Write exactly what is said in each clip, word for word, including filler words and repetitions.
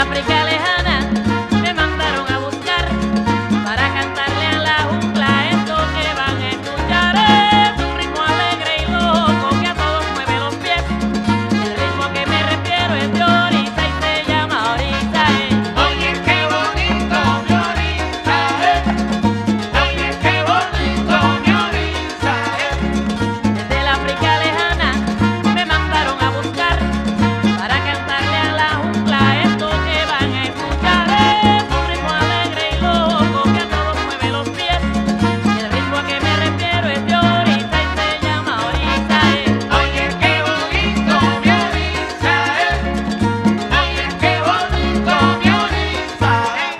África lejana me mandaron a buscar para cantarle a la jungla esto que van a escuchar. Es un ritmo alegre y loco que a todos mueve los pies. El ritmo que me refiero es de Orisa y se llama Orisa. eh. Oye, qué bonito mi Orisa, eh. Oye, qué bonito mi Orisa, eh. Desde la África lejana me mandaron a buscar para cantarle a la jungla esto que van a escuchar. Es un ritmo alegre y loco que a todos mueve los pies. El ritmo que me refiero es de Orisa y se llama Orisa. eh. Oye, qué bonito mi Orisa, eh. Oye, qué bonito mi Orisa, eh.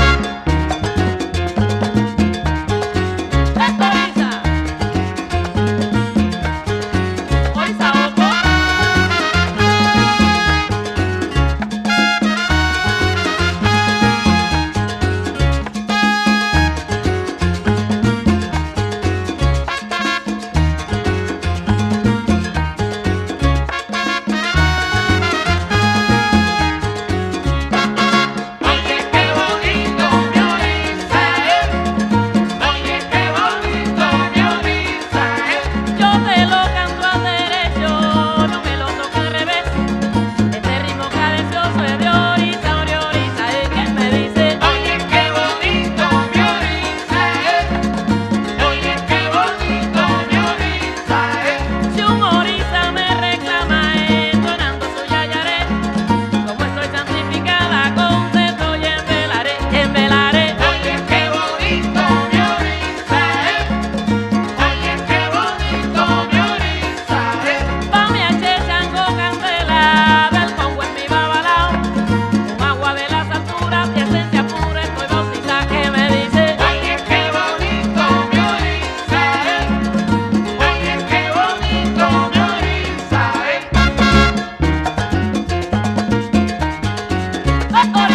¡Es Orisa! Orisa Oco. Oye, qué bonito mi Orisa, eh. Oye, qué bonito mi Orisa, eh. Yo te lo canto al derecho, no me lo toco al revés. Este ritmo cadencioso es de Orisa, Ori, Orisa. ¿Y quién me dice? Oye, qué bonito mi Orisa, eh. Oye, qué bonito mi Orisa, eh. Si un Orisa me reclama entonando su yayaré, como estoy santificada, contento y envelaré, envelaré. Oye, qué bonito mi Orisa, eh. Oye, qué bonito mi Orisa, eh. Pa' mi H, Chango, Candela, del Congo en mi babalao, con agua de las alturas y esencia pura estoy bautizada. ¿Qué me dice? Oye, qué bonito mi Orisa, eh. Oye, qué bonito mi Orisa, eh. ¡Oh,